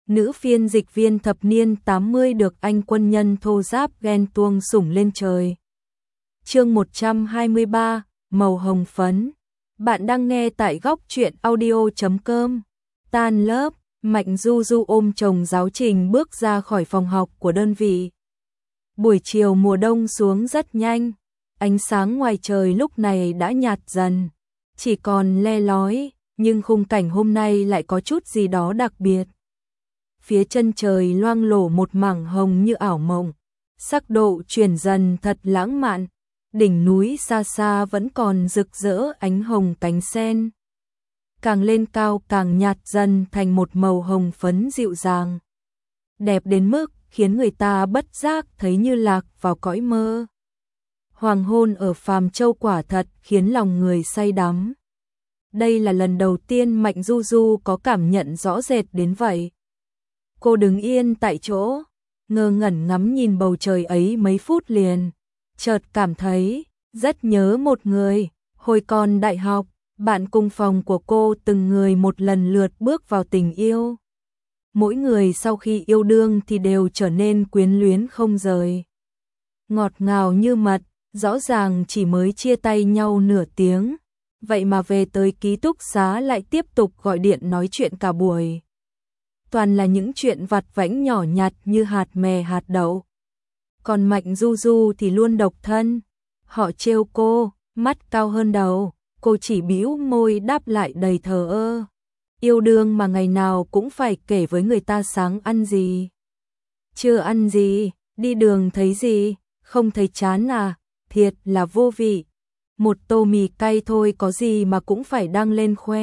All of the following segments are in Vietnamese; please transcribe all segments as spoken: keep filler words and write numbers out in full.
Nữ phiên dịch viên thập niên tám mươi được anh quân nhân thô giáp ghen tuông sủng lên trời. Chương một trăm hai mươi ba, màu hồng phấn. Bạn đang nghe tại góc truyện audio chấm com. Tan lớp, Mạnh Du Du ôm chồng giáo trình bước ra khỏi phòng học của đơn vị. Buổi chiều mùa đông xuống rất nhanh, ánh sáng ngoài trời lúc này đã nhạt dần, chỉ còn le lói, nhưng khung cảnh hôm nay lại có chút gì đó đặc biệt. Phía chân trời loang lổ một mảng hồng như ảo mộng, sắc độ chuyển dần thật lãng mạn, đỉnh núi xa xa vẫn còn rực rỡ ánh hồng cánh sen. Càng lên cao càng nhạt dần thành một màu hồng phấn dịu dàng. Đẹp đến mức khiến người ta bất giác thấy như lạc vào cõi mơ. Hoàng hôn ở Phàm Châu quả thật khiến lòng người say đắm. Đây là lần đầu tiên Mạnh Du Du có cảm nhận rõ rệt đến vậy. Cô đứng yên tại chỗ, ngơ ngẩn ngắm nhìn bầu trời ấy mấy phút liền, chợt cảm thấy rất nhớ một người. Hồi còn đại học, bạn cùng phòng của cô từng người một lần lượt bước vào tình yêu. Mỗi người sau khi yêu đương thì đều trở nên quyến luyến không rời. Ngọt ngào như mật, rõ ràng chỉ mới chia tay nhau nửa tiếng, vậy mà về tới ký túc xá lại tiếp tục gọi điện nói chuyện cả buổi. Toàn là những chuyện vặt vãnh nhỏ nhặt như hạt mè hạt đậu. Còn Mạnh Du Du thì luôn độc thân. Họ trêu cô, mắt cao hơn đầu, cô chỉ bĩu môi đáp lại đầy thờ ơ. Yêu đương mà ngày nào cũng phải kể với người ta sáng ăn gì, chưa ăn gì, đi đường thấy gì, không thấy chán à, thiệt là vô vị. Một tô mì cay thôi có gì mà cũng phải đăng lên khoe.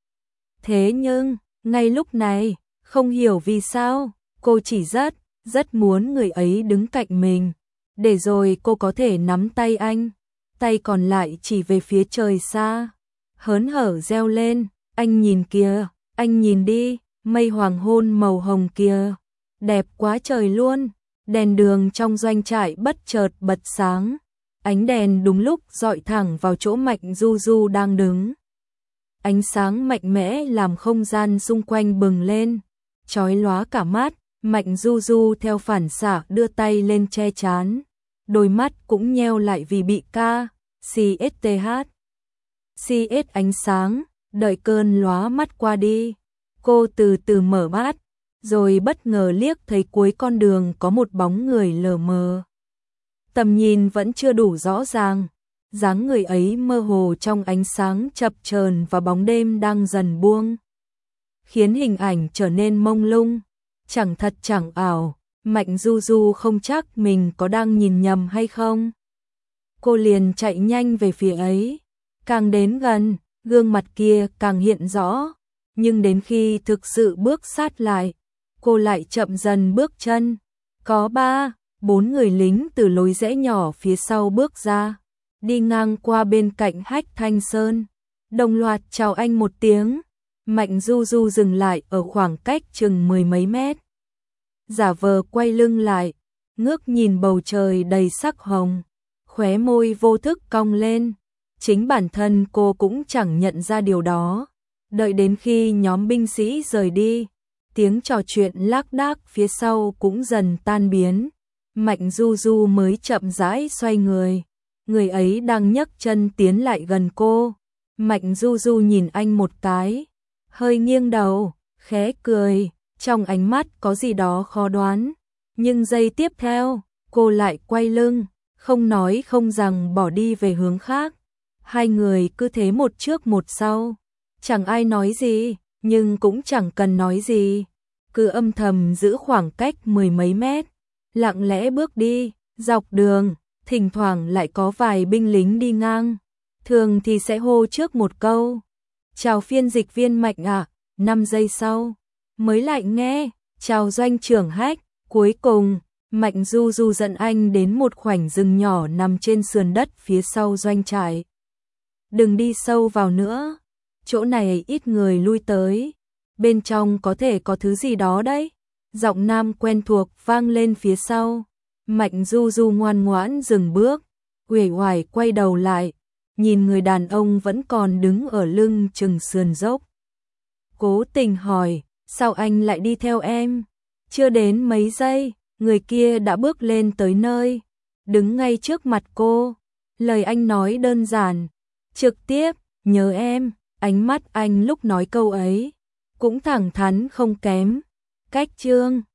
Thế nhưng, ngay lúc này, không hiểu vì sao, cô chỉ rất, rất muốn người ấy đứng cạnh mình, để rồi cô có thể nắm tay anh, tay còn lại chỉ về phía trời xa, hớn hở reo lên, anh nhìn kìa, anh nhìn đi, mây hoàng hôn màu hồng kìa, đẹp quá trời luôn. Đèn đường trong doanh trại bất chợt bật sáng, ánh đèn đúng lúc dọi thẳng vào chỗ Mạnh Du Du đang đứng. Ánh sáng mạnh mẽ làm không gian xung quanh bừng lên, chói lóa cả mắt. Mạnh Du Du theo phản xạ đưa tay lên che trán, đôi mắt cũng nheo lại vì bị ca, xê ét tê hát. xê ét ánh sáng, đợi cơn lóa mắt qua đi. Cô từ từ mở mắt, rồi bất ngờ liếc thấy cuối con đường có một bóng người lờ mờ. Tầm nhìn vẫn chưa đủ rõ ràng, dáng người ấy mơ hồ trong ánh sáng chập chờn và bóng đêm đang dần buông, khiến hình ảnh trở nên mông lung, chẳng thật chẳng ảo. Mạnh Du Du không chắc mình có đang nhìn nhầm hay không. Cô liền chạy nhanh về phía ấy, càng đến gần, gương mặt kia càng hiện rõ, nhưng đến khi thực sự bước sát lại, cô lại chậm dần bước chân. Có ba, bốn người lính từ lối rẽ nhỏ phía sau bước ra, đi ngang qua bên cạnh Hách Thanh Sơn, đồng loạt chào anh một tiếng. Mạnh Du Du dừng lại ở khoảng cách chừng mười mấy mét, giả vờ quay lưng lại, ngước nhìn bầu trời đầy sắc hồng, khóe môi vô thức cong lên. Chính bản thân cô cũng chẳng nhận ra điều đó. Đợi đến khi nhóm binh sĩ rời đi, tiếng trò chuyện lác đác phía sau cũng dần tan biến, Mạnh Du Du mới chậm rãi xoay người. Người ấy đang nhấc chân tiến lại gần cô. Mạnh Du Du nhìn anh một cái, hơi nghiêng đầu, khẽ cười, trong ánh mắt có gì đó khó đoán. Nhưng giây tiếp theo, cô lại quay lưng, không nói không rằng bỏ đi về hướng khác. Hai người cứ thế một trước một sau, chẳng ai nói gì, nhưng cũng chẳng cần nói gì, cứ âm thầm giữ khoảng cách mười mấy mét, lặng lẽ bước đi. Dọc đường, thỉnh thoảng lại có vài binh lính đi ngang, thường thì sẽ hô trước một câu, chào phiên dịch viên Mạnh ạ. À. Năm giây sau, mới lại nghe, chào doanh trưởng Hách. Cuối cùng, Mạnh Du Du dẫn anh đến một khoảnh rừng nhỏ nằm trên sườn đất phía sau doanh trại. Đừng đi sâu vào nữa, chỗ này ít người lui tới, bên trong có thể có thứ gì đó đấy. Giọng nam quen thuộc vang lên phía sau. Mạnh Du Du ngoan ngoãn dừng bước, uể oải quay đầu lại, nhìn người đàn ông vẫn còn đứng ở lưng chừng sườn dốc. Cố tình hỏi, Sao anh lại đi theo em? Chưa đến mấy giây, người kia đã bước lên tới nơi, đứng ngay trước mặt cô. Lời anh nói đơn giản, trực tiếp, nhớ em. Ánh mắt anh lúc nói câu ấy cũng thẳng thắn không kém. Cách Trương